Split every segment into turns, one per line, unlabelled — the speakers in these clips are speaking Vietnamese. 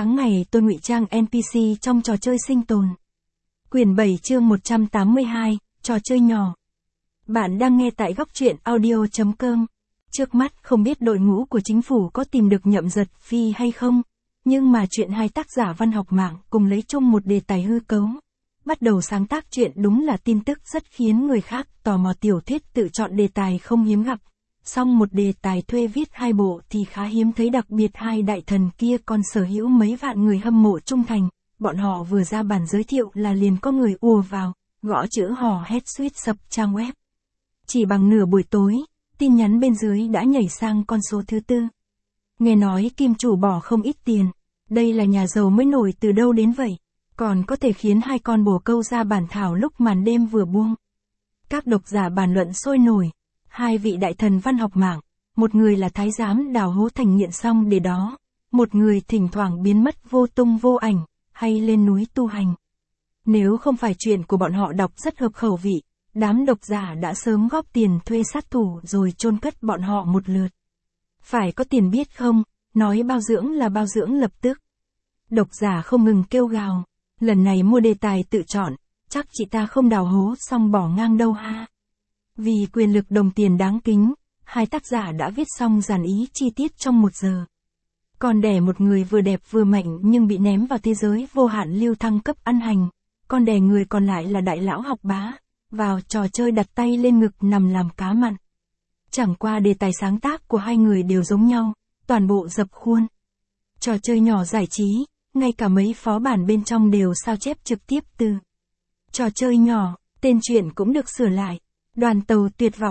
Tháng ngày tôi ngụy trang NPC trong trò chơi sinh tồn. Quyển 7 chương 182, trò chơi nhỏ. Bạn đang nghe tại góc truyện audio.com. Trước mắt không biết đội ngũ của chính phủ có tìm được Nhậm Giật Phi hay không, nhưng mà chuyện hai tác giả văn học mạng cùng lấy chung một đề tài hư cấu. Bắt đầu sáng tác chuyện đúng là tin tức rất khiến người khác tò mò. Tiểu thuyết tự chọn đề tài không hiếm gặp. Song một đề tài thuê viết 2 bộ thì khá hiếm thấy, đặc biệt hai đại thần kia còn sở hữu mấy vạn người hâm mộ trung thành. Bọn họ vừa ra bản giới thiệu là liền có người ùa vào, gõ chữ hò hét suýt sập trang web. Chỉ bằng nửa buổi tối, tin nhắn bên dưới đã nhảy sang con số thứ 4. Nghe nói kim chủ bỏ không ít tiền, đây là nhà giàu mới nổi từ đâu đến vậy, còn có thể khiến hai con bồ câu ra bản thảo lúc màn đêm vừa buông. Các độc giả bàn luận sôi nổi. Hai vị đại thần văn học mạng, một người là thái giám đào hố thành nghiện xong để đó, một người thỉnh thoảng biến mất vô tung vô ảnh, hay lên núi tu hành. Nếu không phải chuyện của bọn họ đọc rất hợp khẩu vị, đám độc giả đã sớm góp tiền thuê sát thủ rồi chôn cất bọn họ một lượt. Phải có tiền biết không, nói bao dưỡng là bao dưỡng lập tức. Độc giả không ngừng kêu gào, lần này mua đề tài tự chọn, chắc chị ta không đào hố xong bỏ ngang đâu ha. Vì quyền lực đồng tiền đáng kính, hai tác giả đã viết xong dàn ý chi tiết trong 1 giờ. Còn đẻ một người vừa đẹp vừa mạnh nhưng bị ném vào thế giới vô hạn lưu thăng cấp ăn hành, còn đẻ người còn lại là đại lão học bá, vào trò chơi đặt tay lên ngực nằm làm cá mặn. Chẳng qua đề tài sáng tác của hai người đều giống nhau, toàn bộ dập khuôn. Trò chơi nhỏ giải trí, ngay cả mấy phó bản bên trong đều sao chép trực tiếp từ trò chơi nhỏ, tên truyện cũng được sửa lại. Đoàn tàu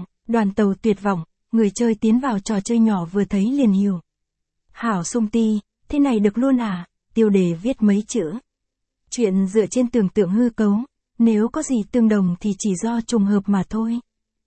tuyệt vọng, người chơi tiến vào trò chơi nhỏ vừa thấy liền hiểu. Hảo sung ti, thế này được luôn à, tiêu đề viết mấy chữ. Chuyện dựa trên tưởng tượng hư cấu, nếu có gì tương đồng thì chỉ do trùng hợp mà thôi.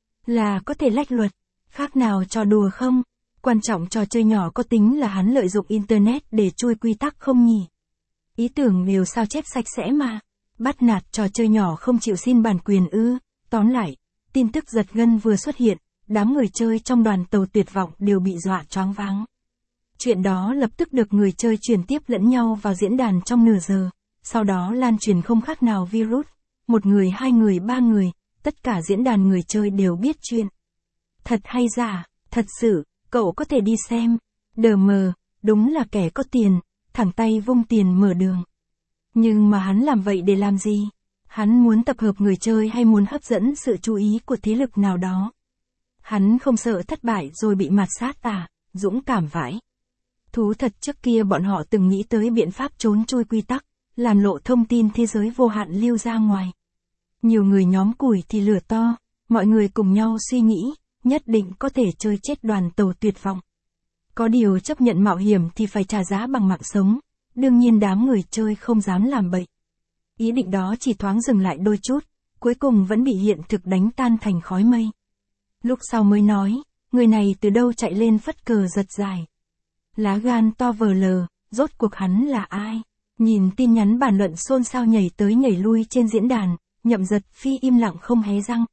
Là có thể lách luật, khác nào trò đùa không? Quan trọng trò chơi nhỏ có tính là hắn lợi dụng Internet để chui quy tắc không nhỉ? Ý tưởng đều sao chép sạch sẽ mà. Bắt nạt trò chơi nhỏ không chịu xin bản quyền ư? Tóm lại, tin tức giật gân vừa xuất hiện, đám người chơi trong đoàn tàu tuyệt vọng đều bị dọa choáng váng. Chuyện đó lập tức được người chơi truyền tiếp lẫn nhau vào diễn đàn trong nửa giờ, sau đó lan truyền không khác nào virus. 1 người, 2 người, 3 người, tất cả diễn đàn người chơi đều biết chuyện. Thật hay giả, thật sự, cậu có thể đi xem. Đờ mờ, đúng là kẻ có tiền, thẳng tay vung tiền mở đường. Nhưng mà hắn làm vậy để làm gì? Hắn muốn tập hợp người chơi hay muốn hấp dẫn sự chú ý của thế lực nào đó? Hắn không sợ thất bại rồi bị mạt sát à? Dũng cảm vãi. Thú thật, trước kia bọn họ từng nghĩ tới biện pháp trốn chui quy tắc, làm lộ thông tin thế giới vô hạn lưu ra ngoài. Nhiều người nhóm củi thì lửa to, mọi người cùng nhau suy nghĩ, nhất định có thể chơi chết đoàn tàu tuyệt vọng. Có điều chấp nhận mạo hiểm thì phải trả giá bằng mạng sống, đương nhiên đám người chơi không dám làm bậy. Ý định đó chỉ thoáng dừng lại đôi chút, cuối cùng vẫn bị hiện thực đánh tan thành khói mây. Lúc sau mới nói, người này từ đâu chạy lên phất cờ giật dài. Lá gan to vờ lờ, rốt cuộc hắn là ai? Nhìn tin nhắn bàn luận xôn xao nhảy tới nhảy lui trên diễn đàn, Nhậm Giật Phi im lặng không hé răng.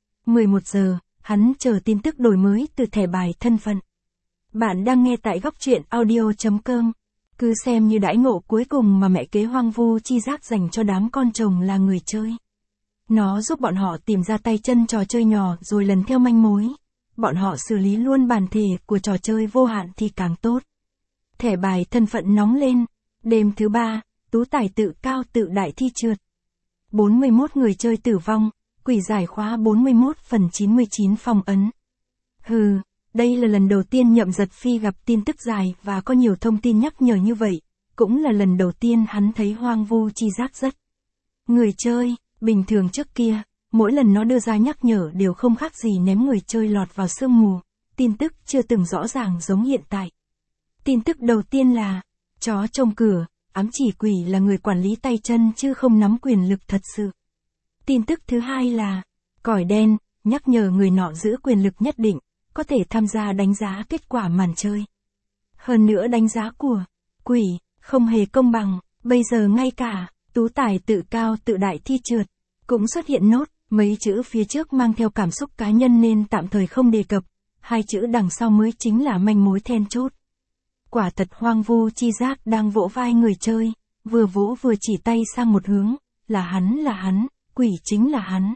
11 giờ, hắn chờ tin tức đổi mới từ thẻ bài thân phận. Bạn đang nghe tại góc truyện audio.com. Cứ xem như đãi ngộ cuối cùng mà mẹ kế hoang vu chi giác dành cho đám con chồng là người chơi. Nó giúp bọn họ tìm ra tay chân trò chơi nhỏ rồi lần theo manh mối. Bọn họ xử lý luôn bản thể của trò chơi vô hạn thì càng tốt. Thẻ bài thân phận nóng lên. Đêm thứ 3, tú tài tự cao tự đại thi trượt. 41 người chơi tử vong, quỷ giải khóa 41 phần 99 phong ấn. Hừ. Đây là lần đầu tiên Nhậm Giật Phi gặp tin tức dài và có nhiều thông tin nhắc nhở như vậy, cũng là lần đầu tiên hắn thấy hoang vu chi giác rất. Người chơi, bình thường trước kia, mỗi lần nó đưa ra nhắc nhở đều không khác gì ném người chơi lọt vào sương mù, tin tức chưa từng rõ ràng giống hiện tại. Tin tức đầu tiên là, chó trông cửa, ám chỉ quỷ là người quản lý tay chân chứ không nắm quyền lực thật sự. Tin tức thứ hai là, còi đen, nhắc nhở người nọ giữ quyền lực nhất định, có thể tham gia đánh giá kết quả màn chơi. Hơn nữa đánh giá của quỷ không hề công bằng, bây giờ ngay cả tú tài tự cao tự đại thi trượt cũng xuất hiện nốt, mấy chữ phía trước mang theo cảm xúc cá nhân nên tạm thời không đề cập, 2 chữ đằng sau mới chính là manh mối then chốt. Quả thật hoang vu chi giác đang vỗ vai người chơi, vừa vỗ vừa chỉ tay sang một hướng, là hắn, quỷ chính là hắn.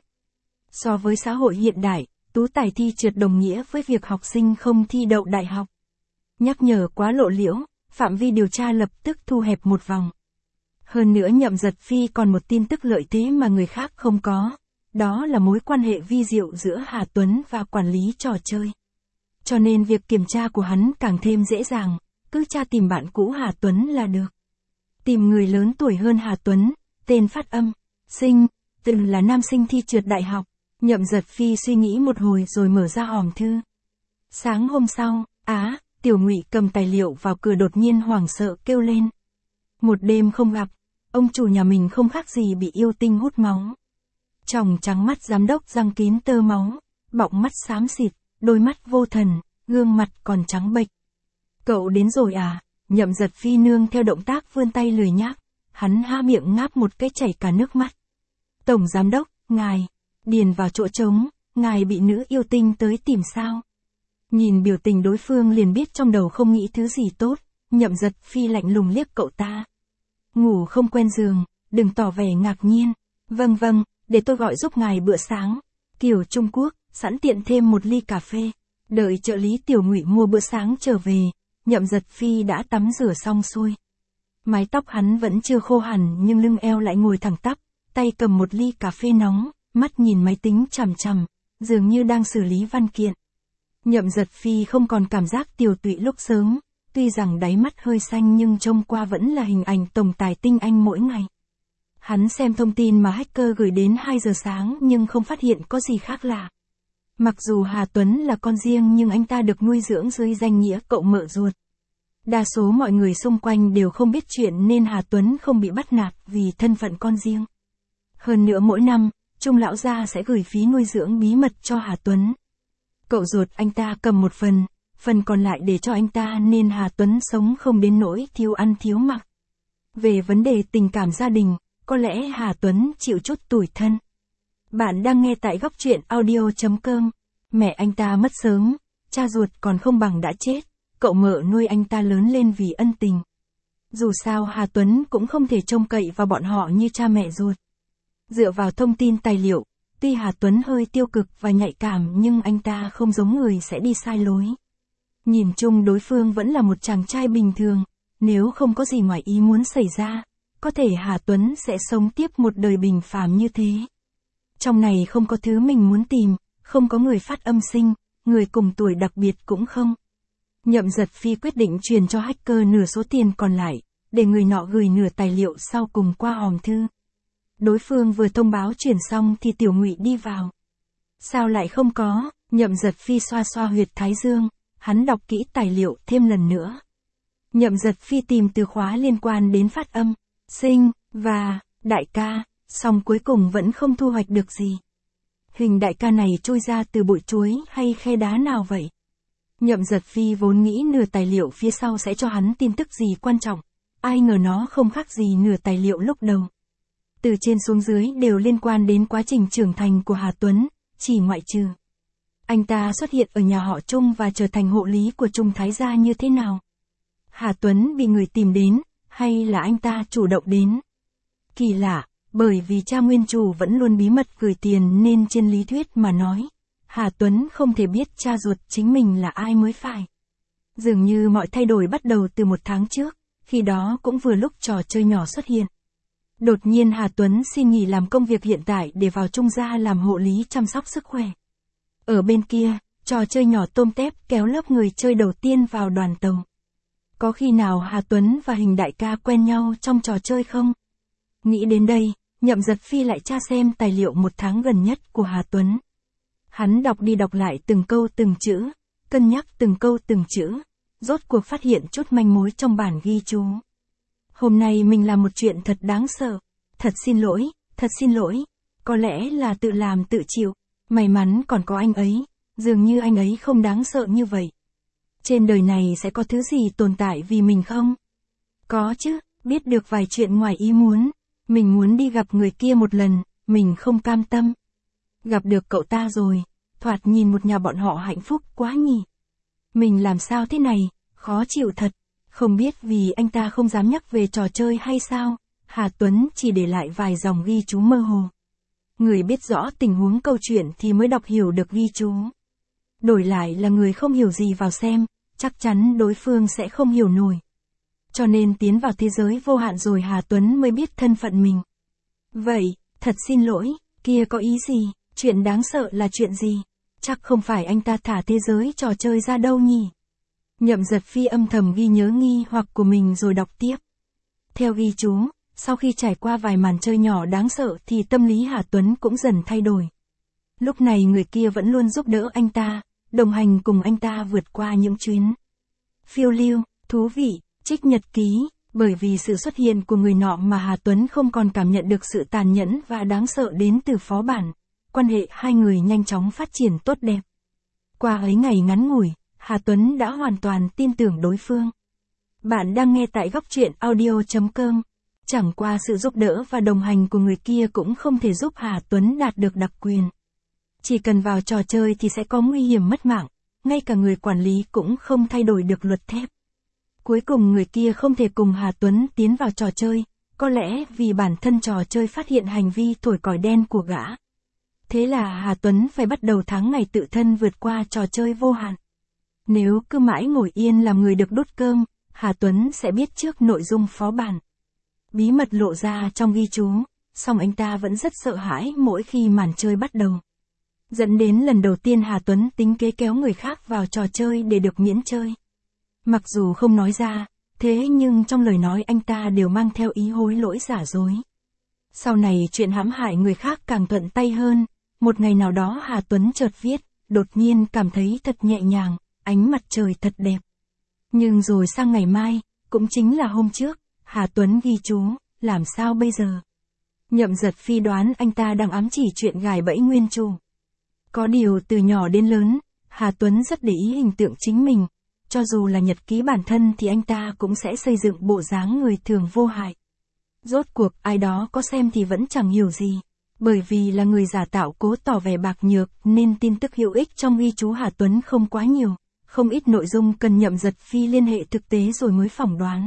So với xã hội hiện đại, tú tài thi trượt đồng nghĩa với việc học sinh không thi đậu đại học. Nhắc nhở quá lộ liễu, phạm vi điều tra lập tức thu hẹp một vòng. Hơn nữa Nhậm Giật Phi còn một tin tức lợi thế mà người khác không có, đó là mối quan hệ vi diệu giữa Hà Tuấn và quản lý trò chơi. Cho nên việc kiểm tra của hắn càng thêm dễ dàng, cứ tra tìm bạn cũ Hà Tuấn là được. Tìm người lớn tuổi hơn Hà Tuấn, tên phát âm, sinh, từng là nam sinh thi trượt đại học. Nhậm Giật Phi suy nghĩ một hồi rồi mở ra hòm thư. Sáng hôm sau, Tiểu Ngụy cầm tài liệu vào cửa đột nhiên hoảng sợ kêu lên. Một đêm không gặp, ông chủ nhà mình không khác gì bị yêu tinh hút máu. Tròng trắng mắt giám đốc răng kín tơ máu, bọng mắt xám xịt, đôi mắt vô thần, gương mặt còn trắng bệch. Cậu đến rồi à? Nhậm Giật Phi nương theo động tác vươn tay lười nhác, hắn há miệng ngáp một cái chảy cả nước mắt. Tổng giám đốc, ngài, điền vào chỗ trống, ngài bị nữ yêu tinh tới tìm sao? Nhìn biểu tình đối phương liền biết trong đầu không nghĩ thứ gì tốt, Nhậm Giật Phi lạnh lùng liếc cậu ta. Ngủ không quen giường, đừng tỏ vẻ ngạc nhiên. Vâng, để tôi gọi giúp ngài bữa sáng. Kiểu Trung Quốc, sẵn tiện thêm một ly cà phê. Đợi trợ lý Tiểu Ngụy mua bữa sáng trở về, Nhậm Giật Phi đã tắm rửa xong xuôi. Mái tóc hắn vẫn chưa khô hẳn nhưng lưng eo lại ngồi thẳng tắp, tay cầm một ly cà phê nóng, mắt nhìn máy tính chằm chằm, dường như đang xử lý văn kiện. Nhậm Giật Phi không còn cảm giác tiều tụy lúc sớm, tuy rằng đáy mắt hơi xanh nhưng trông qua vẫn là hình ảnh tổng tài tinh anh mỗi ngày. Hắn xem thông tin mà hacker gửi đến 2 giờ sáng nhưng không phát hiện có gì khác lạ. Mặc dù Hà Tuấn là con riêng nhưng anh ta được nuôi dưỡng dưới danh nghĩa cậu mợ ruột. Đa số mọi người xung quanh đều không biết chuyện nên Hà Tuấn không bị bắt nạt vì thân phận con riêng. Hơn nữa mỗi năm, Trung lão gia sẽ gửi phí nuôi dưỡng bí mật cho Hà Tuấn. Cậu ruột anh ta cầm một phần còn lại để cho anh ta nên Hà Tuấn sống không đến nỗi thiếu ăn thiếu mặc. Về vấn đề tình cảm gia đình, có lẽ Hà Tuấn chịu chút tủi thân. Bạn đang nghe tại góc truyện audio.com. Mẹ anh ta mất sớm, cha ruột còn không bằng đã chết, cậu mợ nuôi anh ta lớn lên vì ân tình. Dù sao Hà Tuấn cũng không thể trông cậy vào bọn họ như cha mẹ ruột. Dựa vào thông tin tài liệu, tuy Hà Tuấn hơi tiêu cực và nhạy cảm nhưng anh ta không giống người sẽ đi sai lối. Nhìn chung đối phương vẫn là một chàng trai bình thường, nếu không có gì ngoài ý muốn xảy ra, có thể Hà Tuấn sẽ sống tiếp một đời bình phàm như thế. Trong này không có thứ mình muốn tìm, không có người phát âm sinh, người cùng tuổi đặc biệt cũng không. Nhậm Giật Phi quyết định truyền cho hacker nửa số tiền còn lại, để người nọ gửi nửa tài liệu sau cùng qua hòm thư. Đối phương vừa thông báo chuyển xong thì Tiểu Ngụy đi vào. Sao lại không có? Nhậm Giật Phi xoa xoa huyệt thái dương, hắn đọc kỹ tài liệu thêm lần nữa. Nhậm Giật Phi tìm từ khóa liên quan đến phát âm, sinh, và, đại ca, song cuối cùng vẫn không thu hoạch được gì. Hình đại ca này trôi ra từ bụi chuối hay khe đá nào vậy? Nhậm Giật Phi vốn nghĩ nửa tài liệu phía sau sẽ cho hắn tin tức gì quan trọng, ai ngờ nó không khác gì nửa tài liệu lúc đầu. Từ trên xuống dưới đều liên quan đến quá trình trưởng thành của Hà Tuấn, chỉ ngoại trừ anh ta xuất hiện ở nhà họ Trung và trở thành hộ lý của Trung Thái gia như thế nào. Hà Tuấn bị người tìm đến, hay là anh ta chủ động đến? Kỳ lạ, bởi vì cha nguyên chủ vẫn luôn bí mật gửi tiền nên trên lý thuyết mà nói, Hà Tuấn không thể biết cha ruột chính mình là ai mới phải. Dường như mọi thay đổi bắt đầu từ 1 tháng trước, khi đó cũng vừa lúc trò chơi nhỏ xuất hiện. Đột nhiên Hà Tuấn xin nghỉ làm công việc hiện tại để vào Trung gia làm hộ lý chăm sóc sức khỏe. Ở bên kia, trò chơi nhỏ tôm tép kéo lớp người chơi đầu tiên vào đoàn tàu. Có khi nào Hà Tuấn và Hình đại ca quen nhau trong trò chơi không? Nghĩ đến đây, Nhậm Giật Phi lại tra xem tài liệu 1 tháng gần nhất của Hà Tuấn. Hắn đọc đi đọc lại từng câu từng chữ, cân nhắc từng câu từng chữ, rốt cuộc phát hiện chút manh mối trong bản ghi chú. Hôm nay mình làm một chuyện thật đáng sợ. Thật xin lỗi, có lẽ là tự làm tự chịu. May mắn còn có anh ấy, dường như anh ấy không đáng sợ như vậy. Trên đời này sẽ có thứ gì tồn tại vì mình không? Có chứ, biết được vài chuyện ngoài ý muốn. Mình muốn đi gặp người kia một lần, mình không cam tâm. Gặp được cậu ta rồi, thoạt nhìn một nhà bọn họ hạnh phúc quá nhỉ. Mình làm sao thế này, khó chịu thật. Không biết vì anh ta không dám nhắc về trò chơi hay sao, Hà Tuấn chỉ để lại vài dòng ghi chú mơ hồ. Người biết rõ tình huống câu chuyện thì mới đọc hiểu được ghi chú. Đổi lại là người không hiểu gì vào xem, chắc chắn đối phương sẽ không hiểu nổi. Cho nên tiến vào thế giới vô hạn rồi Hà Tuấn mới biết thân phận mình. Vậy, thật xin lỗi, kia có ý gì, chuyện đáng sợ là chuyện gì? Chắc không phải anh ta thả thế giới trò chơi ra đâu nhỉ? Nhậm Giật Phi âm thầm ghi nhớ nghi hoặc của mình rồi đọc tiếp. Theo ghi chú, sau khi trải qua vài màn chơi nhỏ đáng sợ thì tâm lý Hà Tuấn cũng dần thay đổi. Lúc này người kia vẫn luôn giúp đỡ anh ta, đồng hành cùng anh ta vượt qua những chuyến phiêu lưu, thú vị, trích nhật ký, bởi vì sự xuất hiện của người nọ mà Hà Tuấn không còn cảm nhận được sự tàn nhẫn và đáng sợ đến từ phó bản. Quan hệ hai người nhanh chóng phát triển tốt đẹp. Qua ấy ngày ngắn ngủi, Hà Tuấn đã hoàn toàn tin tưởng đối phương. Bạn đang nghe tại góc truyện audio.com. Chẳng qua sự giúp đỡ và đồng hành của người kia cũng không thể giúp Hà Tuấn đạt được đặc quyền. Chỉ cần vào trò chơi thì sẽ có nguy hiểm mất mạng, ngay cả người quản lý cũng không thay đổi được luật thép. Cuối cùng người kia không thể cùng Hà Tuấn tiến vào trò chơi, có lẽ vì bản thân trò chơi phát hiện hành vi thổi còi đen của gã. Thế là Hà Tuấn phải bắt đầu tháng ngày tự thân vượt qua trò chơi vô hạn. Nếu cứ mãi ngồi yên làm người được đút cơm, Hà Tuấn sẽ biết trước nội dung phó bản. Bí mật lộ ra trong ghi chú, song anh ta vẫn rất sợ hãi mỗi khi màn chơi bắt đầu. Dẫn đến lần đầu tiên Hà Tuấn tính kế kéo người khác vào trò chơi để được miễn chơi. Mặc dù không nói ra, thế nhưng trong lời nói anh ta đều mang theo ý hối lỗi giả dối. Sau này chuyện hãm hại người khác càng thuận tay hơn, một ngày nào đó Hà Tuấn chợt viết, đột nhiên cảm thấy thật nhẹ nhàng, ánh mặt trời thật đẹp. Nhưng rồi sang ngày mai, cũng chính là hôm trước, Hà Tuấn ghi chú, làm sao bây giờ? Nhậm Giật Phi đoán anh ta đang ám chỉ chuyện gài bẫy nguyên chủ. Có điều từ nhỏ đến lớn, Hà Tuấn rất để ý hình tượng chính mình, cho dù là nhật ký bản thân thì anh ta cũng sẽ xây dựng bộ dáng người thường vô hại. Rốt cuộc ai đó có xem thì vẫn chẳng hiểu gì, bởi vì là người giả tạo cố tỏ vẻ bạc nhược nên tin tức hữu ích trong ghi chú Hà Tuấn không quá nhiều, không ít nội dung cần Nhậm Giật Phi liên hệ thực tế rồi mới phỏng đoán.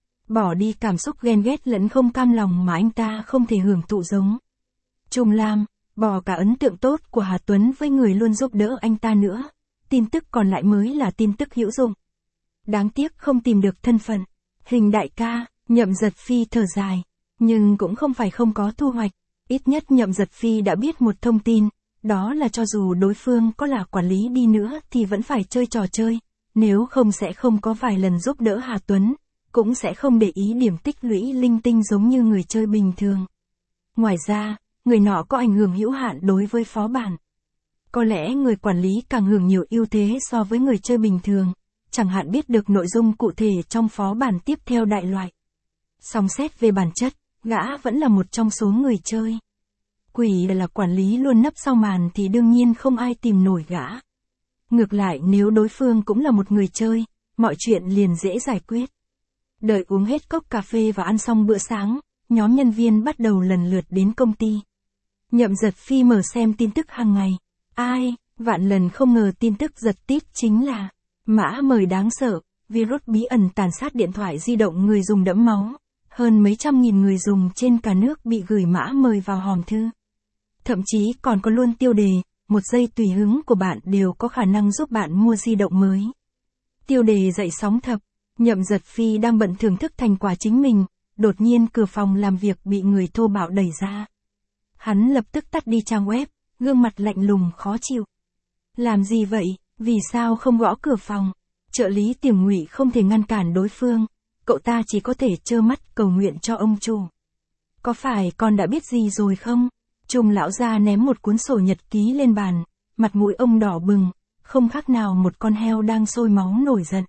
Bỏ đi cảm xúc ghen ghét lẫn không cam lòng mà anh ta không thể hưởng thụ giống Trung Lam, bỏ cả ấn tượng tốt của Hà Tuấn với người luôn giúp đỡ anh ta nữa, tin tức còn lại mới là tin tức hữu dụng. Đáng tiếc không tìm được thân phận. Hình đại ca, Nhậm Giật Phi thở dài, nhưng cũng không phải không có thu hoạch, ít nhất Nhậm Giật Phi đã biết một thông tin, đó là cho dù đối phương có là quản lý đi nữa thì vẫn phải chơi trò chơi, nếu không sẽ không có vài lần giúp đỡ Hà Tuấn, cũng sẽ không để ý điểm tích lũy linh tinh giống như người chơi bình thường. Ngoài ra, người nọ có ảnh hưởng hữu hạn đối với phó bản. Có lẽ người quản lý càng hưởng nhiều ưu thế so với người chơi bình thường, chẳng hạn biết được nội dung cụ thể trong phó bản tiếp theo đại loại. Song xét về bản chất, gã vẫn là một trong số người chơi. Quỷ là quản lý luôn nấp sau màn thì đương nhiên không ai tìm nổi gã. Ngược lại nếu đối phương cũng là một người chơi, mọi chuyện liền dễ giải quyết. Đợi uống hết cốc cà phê và ăn xong bữa sáng, nhóm nhân viên bắt đầu lần lượt đến công ty. Nhậm Giật Phi mở xem tin tức hàng ngày. Ai, vạn lần không ngờ tin tức giật tít chính là mã mời đáng sợ, virus bí ẩn tàn sát điện thoại di động người dùng đẫm máu. Hơn mấy trăm nghìn người dùng trên cả nước bị gửi mã mời vào hòm thư. Thậm chí còn có luôn tiêu đề, một giây tùy hứng của bạn đều có khả năng giúp bạn mua di động mới. Tiêu đề dậy sóng thập, Nhậm Giật Phi đang bận thưởng thức thành quả chính mình, đột nhiên cửa phòng làm việc bị người thô bạo đẩy ra. Hắn lập tức tắt đi trang web, gương mặt lạnh lùng khó chịu. Làm gì vậy, vì sao không gõ cửa phòng? Trợ lý Tiềm Ngụy không thể ngăn cản đối phương, cậu ta chỉ có thể trơ mắt cầu nguyện cho ông chủ. Có phải con đã biết gì rồi không? Trung lão gia ném một cuốn sổ nhật ký lên bàn, mặt mũi ông đỏ bừng, không khác nào một con heo đang sôi máu nổi giận.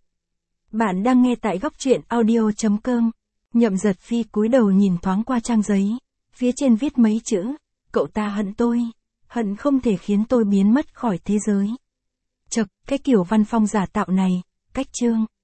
Bạn đang nghe tại góc truyện audio.com. Nhậm Giật Phi cúi đầu nhìn thoáng qua trang giấy, phía trên viết mấy chữ, cậu ta hận tôi, hận không thể khiến tôi biến mất khỏi thế giới. Chậc, cái kiểu văn phong giả tạo này, cách chương.